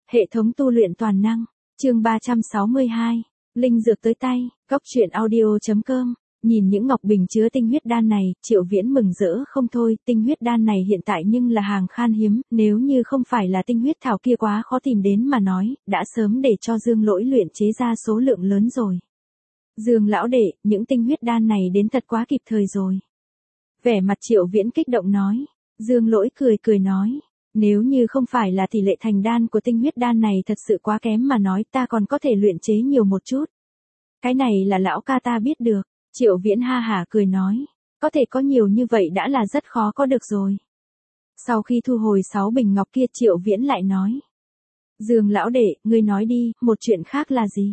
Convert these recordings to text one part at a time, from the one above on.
Hệ thống tu luyện toàn năng, chương 362, linh dược tới tay, góc truyện audio.com. Nhìn những ngọc bình chứa tinh huyết đan này, Triệu Viễn mừng rỡ không thôi, tinh huyết đan này hiện tại nhưng là hàng khan hiếm, nếu như không phải là tinh huyết thảo kia quá khó tìm đến mà nói, đã sớm để cho Dương Lỗi luyện chế ra số lượng lớn rồi. Dương lão đệ, những tinh huyết đan này đến thật quá kịp thời rồi. Vẻ mặt Triệu Viễn kích động nói. Dương Lỗi cười nói. Nếu như không phải là tỷ lệ thành đan của tinh huyết đan này thật sự quá kém mà nói, ta còn có thể luyện chế nhiều một chút. Cái này là lão ca ta biết được. Triệu Viễn ha hả cười nói. Có thể có nhiều như vậy đã là rất khó có được rồi. Sau khi thu hồi 6 bình ngọc kia, Triệu Viễn lại nói. Dương lão đệ, ngươi nói đi, một chuyện khác là gì?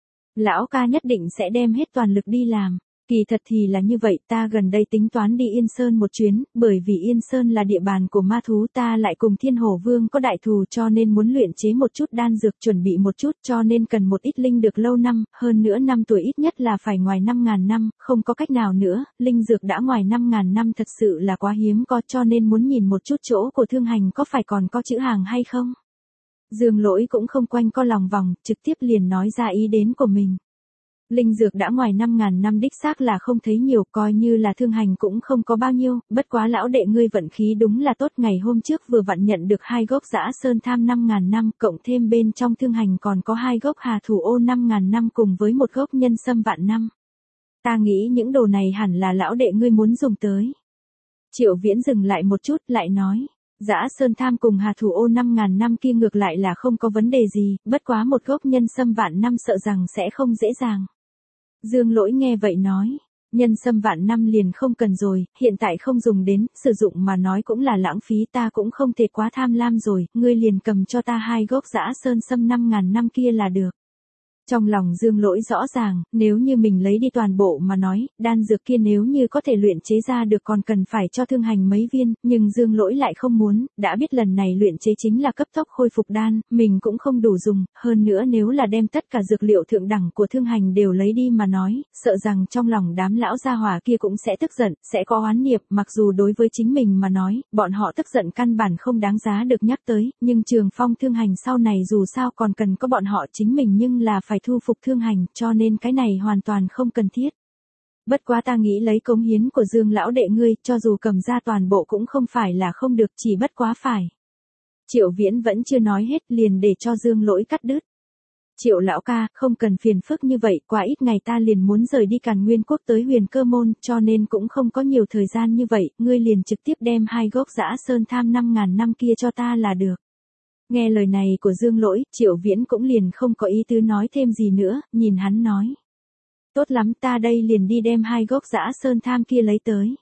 Lão ca nhất định sẽ đem hết toàn lực đi làm. Kỳ thật thì là như vậy, ta gần đây tính toán đi Yên Sơn một chuyến, bởi vì Yên Sơn là địa bàn của ma thú, ta lại cùng Thiên Hổ Vương có đại thù cho nên muốn luyện chế một chút đan dược, chuẩn bị một chút cho nên cần một ít linh được lâu năm, hơn nữa năm tuổi ít nhất là phải ngoài 5.000 năm, không có cách nào nữa, linh dược đã ngoài 5.000 năm thật sự là quá hiếm có, cho nên muốn nhìn một chút chỗ của Thương Hành có phải còn có chữ hàng hay không. Dương Lỗi cũng không quanh co lòng vòng, trực tiếp liền nói ra ý đến của mình. Linh dược đã ngoài 5.000 năm đích xác là không thấy nhiều, coi như là Thương Hành cũng không có bao nhiêu, bất quá lão đệ ngươi vận khí đúng là tốt, ngày hôm trước vừa vặn nhận được 2 gốc Dã Sơn Tham 5.000 năm, cộng thêm bên trong Thương Hành còn có 2 gốc Hà Thủ Ô 5.000 năm cùng với một gốc Nhân Sâm Vạn Năm. Ta nghĩ những đồ này hẳn là lão đệ ngươi muốn dùng tới. Triệu Viễn dừng lại một chút, lại nói. Dã Sơn Tham cùng Hà Thủ Ô 5.000 năm kia ngược lại là không có vấn đề gì, bất quá một gốc Nhân Sâm Vạn Năm sợ rằng sẽ không dễ dàng. Dương Lỗi nghe vậy nói, Nhân Sâm Vạn Năm liền không cần rồi, hiện tại không dùng đến, sử dụng mà nói cũng là lãng phí, ta cũng không thể quá tham lam rồi, ngươi liền cầm cho ta 2 gốc Dã Sơn Sâm 5.000 năm kia là được. Trong lòng Dương Lỗi rõ ràng, nếu như mình lấy đi toàn bộ mà nói, đan dược kia nếu như có thể luyện chế ra được còn cần phải cho Thương Hành mấy viên, nhưng Dương Lỗi lại không muốn, đã biết lần này luyện chế chính là cấp tốc khôi phục đan, mình cũng không đủ dùng, hơn nữa nếu là đem tất cả dược liệu thượng đẳng của Thương Hành đều lấy đi mà nói, sợ rằng trong lòng đám lão gia hỏa kia cũng sẽ tức giận, sẽ có oán niệm, mặc dù đối với chính mình mà nói, bọn họ tức giận căn bản không đáng giá được nhắc tới, nhưng Trường Phong Thương Hành sau này dù sao còn cần có bọn họ chính mình nhưng là phải thu phục Thương Hành, cho nên cái này hoàn toàn không cần thiết. Bất quá ta nghĩ lấy cống hiến của Dương lão đệ ngươi, cho dù cầm ra toàn bộ cũng không phải là không được, chỉ bất quá phải. Triệu Viễn vẫn chưa nói hết liền để cho Dương Lỗi cắt đứt. Triệu lão ca, không cần phiền phức như vậy, qua ít ngày ta liền muốn rời đi Càn Nguyên Quốc tới Huyền Cơ Môn, cho nên cũng không có nhiều thời gian như vậy, ngươi liền trực tiếp đem 2 gốc Dã Sơn Tham 5.000 năm kia cho ta là được. Nghe lời này của Dương Lỗi, Triệu Viễn cũng liền không có ý tứ nói thêm gì nữa, nhìn hắn nói. Tốt lắm, ta đây liền đi đem 2 gốc Dã Sơn Tham kia lấy tới.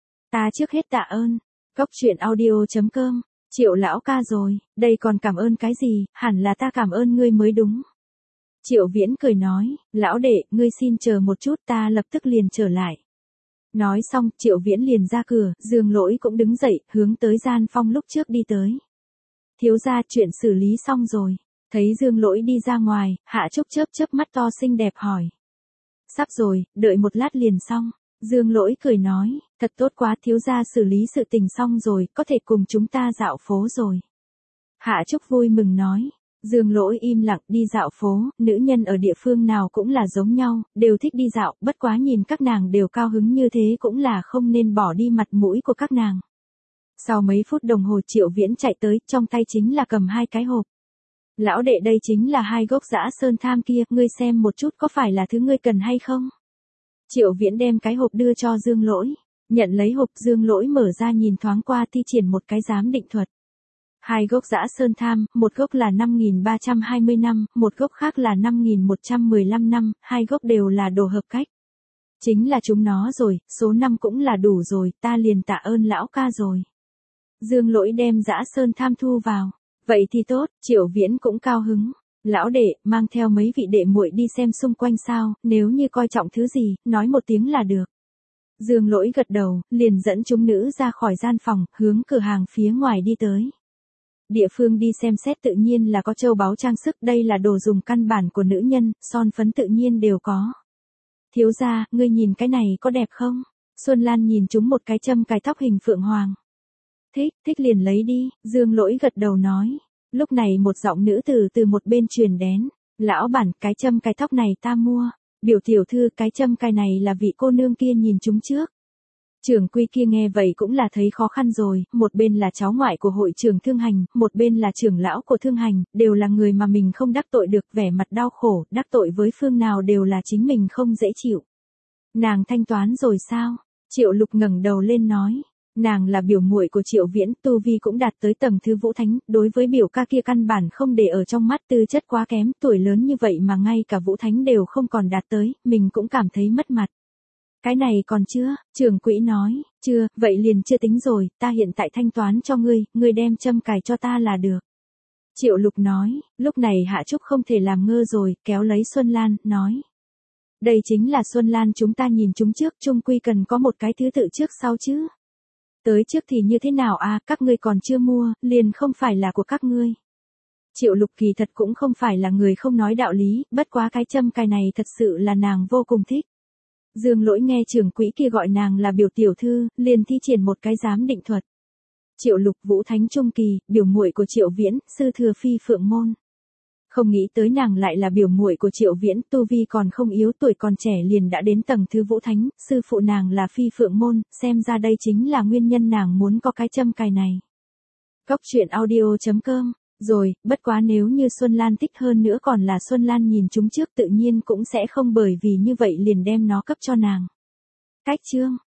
Ta trước hết tạ ơn. Góc truyện audio.com. Triệu lão ca rồi, đây còn cảm ơn cái gì, hẳn là ta cảm ơn ngươi mới đúng. Triệu Viễn cười nói, lão đệ, ngươi xin chờ một chút, ta lập tức liền trở lại. Nói xong, Triệu Viễn liền ra cửa, Dương Lỗi cũng đứng dậy, hướng tới gian phong lúc trước đi tới. Thiếu gia, chuyện xử lý xong rồi. Thấy Dương Lỗi đi ra ngoài, Hạ Trúc chớp mắt to xinh đẹp hỏi. Sắp rồi, đợi một lát liền xong. Dương Lỗi cười nói, thật tốt quá, thiếu gia xử lý sự tình xong rồi, có thể cùng chúng ta dạo phố rồi. Hạ Trúc vui mừng nói. Dương Lỗi im lặng, đi dạo phố, nữ nhân ở địa phương nào cũng là giống nhau, đều thích đi dạo, bất quá nhìn các nàng đều cao hứng như thế cũng là không nên bỏ đi mặt mũi của các nàng. Sau mấy phút đồng hồ Triệu Viễn chạy tới, trong tay chính là cầm 2 cái hộp. Lão đệ, đây chính là 2 gốc Dã Sơn Tham kia, ngươi xem một chút có phải là thứ ngươi cần hay không? Triệu Viễn đem cái hộp đưa cho Dương Lỗi. Nhận lấy hộp, Dương Lỗi mở ra nhìn thoáng qua, thi triển một cái giám định thuật. 2 gốc Dã Sơn Tham, một gốc là 5.320 năm, một gốc khác là 5.115 năm, 2 gốc đều là đồ hợp cách. Chính là chúng nó rồi, số năm cũng là đủ rồi, ta liền tạ ơn lão ca rồi. Dương Lỗi đem Dã Sơn Tham thu vào. Vậy thì tốt, Triệu Viễn cũng cao hứng. Lão đệ, mang theo mấy vị đệ muội đi xem xung quanh sao, nếu như coi trọng thứ gì, nói một tiếng là được. Dương Lỗi gật đầu, liền dẫn chúng nữ ra khỏi gian phòng, hướng cửa hàng phía ngoài đi tới. Địa phương đi xem xét tự nhiên là có châu báu trang sức, đây là đồ dùng căn bản của nữ nhân, son phấn tự nhiên đều có. Thiếu gia, ngươi nhìn cái này có đẹp không? Xuân Lan nhìn chúng một cái châm cài tóc hình phượng hoàng. Thích liền lấy đi, Dương Lỗi gật đầu nói. Lúc này một giọng nữ từ một bên truyền đến. Lão bản, cái châm cài tóc này ta mua. Biểu tiểu thư, cái châm cài này là vị cô nương kia nhìn chúng trước. Trưởng quỹ kia nghe vậy cũng là thấy khó khăn rồi, một bên là cháu ngoại của hội trưởng Thương Hành, một bên là trưởng lão của Thương Hành, đều là người mà mình không đắc tội được, vẻ mặt đau khổ, đắc tội với phương nào đều là chính mình không dễ chịu. Nàng thanh toán rồi sao? Triệu Lục ngẩng đầu lên nói. Nàng là biểu muội của Triệu Viễn, tu vi cũng đạt tới tầng thứ vũ thánh, đối với biểu ca kia căn bản không để ở trong mắt, tư chất quá kém, tuổi lớn như vậy mà ngay cả vũ thánh đều không còn đạt tới, mình cũng cảm thấy mất mặt. Cái này còn chưa, trưởng quỹ nói, chưa, vậy liền chưa tính rồi, ta hiện tại thanh toán cho ngươi đem châm cài cho ta là được. Triệu Lục nói, lúc này Hạ Trúc không thể làm ngơ rồi, kéo lấy Xuân Lan, nói. Đây chính là Xuân Lan chúng ta nhìn chúng trước, chung quy cần có một cái thứ tự trước sau chứ. Tới trước thì như thế nào à, các ngươi còn chưa mua, liền không phải là của các ngươi. Triệu Lục kỳ thật cũng không phải là người không nói đạo lý, bất quá cái châm cài này thật sự là nàng vô cùng thích. Dương Lỗi nghe trưởng quỹ kia gọi nàng là biểu tiểu thư, liền thi triển một cái giám định thuật. Triệu Lục vũ thánh trung kỳ, biểu muội của Triệu Viễn, sư thừa phi phượng môn. Không nghĩ tới nàng lại là biểu muội của Triệu Viễn, tu vi còn không yếu, tuổi còn trẻ liền đã đến tầng thứ vũ thánh, sư phụ nàng là phi phượng môn, xem ra đây chính là nguyên nhân nàng muốn có cái châm cài này. Góc truyện audio.com. Rồi, bất quá nếu như Xuân Lan thích hơn nữa còn là Xuân Lan nhìn chúng trước tự nhiên cũng sẽ không bởi vì như vậy liền đem nó cấp cho nàng. Cách chương